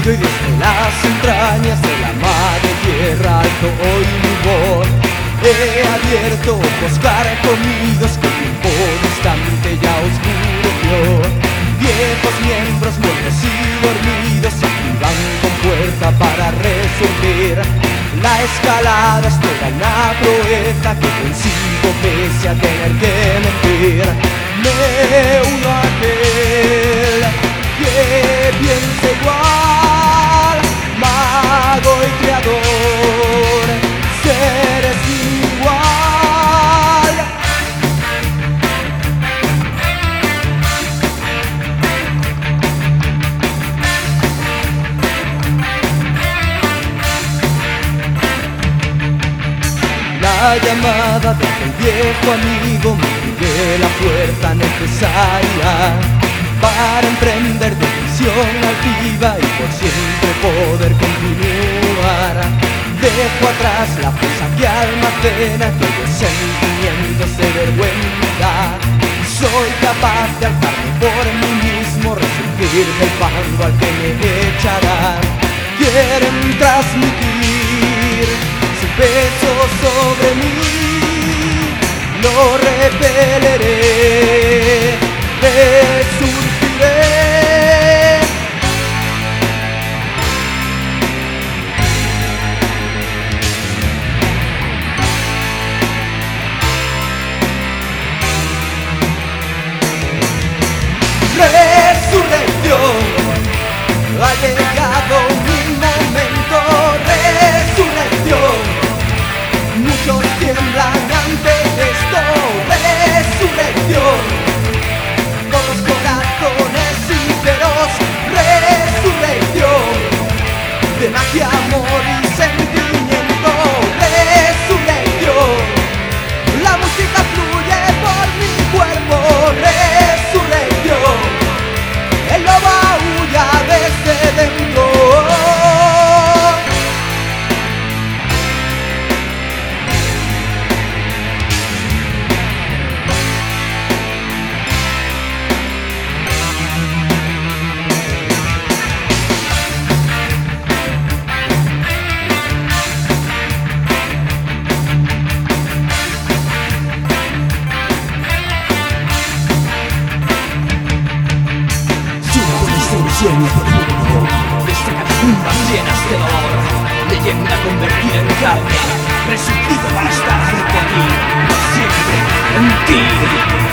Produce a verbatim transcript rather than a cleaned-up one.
y hoy desde las entrañas de la madre tierra alto hoy mi voz. He abierto ojos carcomidos que el tiempo distante ya oscuro vio. Viejos miembros muertos y dormidos se activan con fuerza para resurgir. La escalada es toda una proeza que consigo pese a tener que mentir. Me uno a aquel que piensa igual, mago y creador, seres igual. La llamada de aquel viejo amigo me pide la fuerza necesaria para emprender decisión altiva y por siempre poder continuar. Dejo atrás la fuerza que almacena aquellos sentimientos de vergüenza. Soy capaz de alzarme por mí mismo, resurgir del fango al que me echarán. Quieren transmitir su peso sobre mí, lo repeleré, resurgiré. Resurrección, ha llegado mi momento. Resurrección, muchos tiemblan ante esto. Resurrección, con los corazones sinceros. Resurrección, de magia, amor y sentimiento. Resurrección, la música fluye por mi cuerpo. Resurrección, el lobo aúlla desde dentro. Sueño profundo, desde catacumbas llenas de dolor, leyenda convertida en carne, resucito para estar junto a ti, siempre en ti.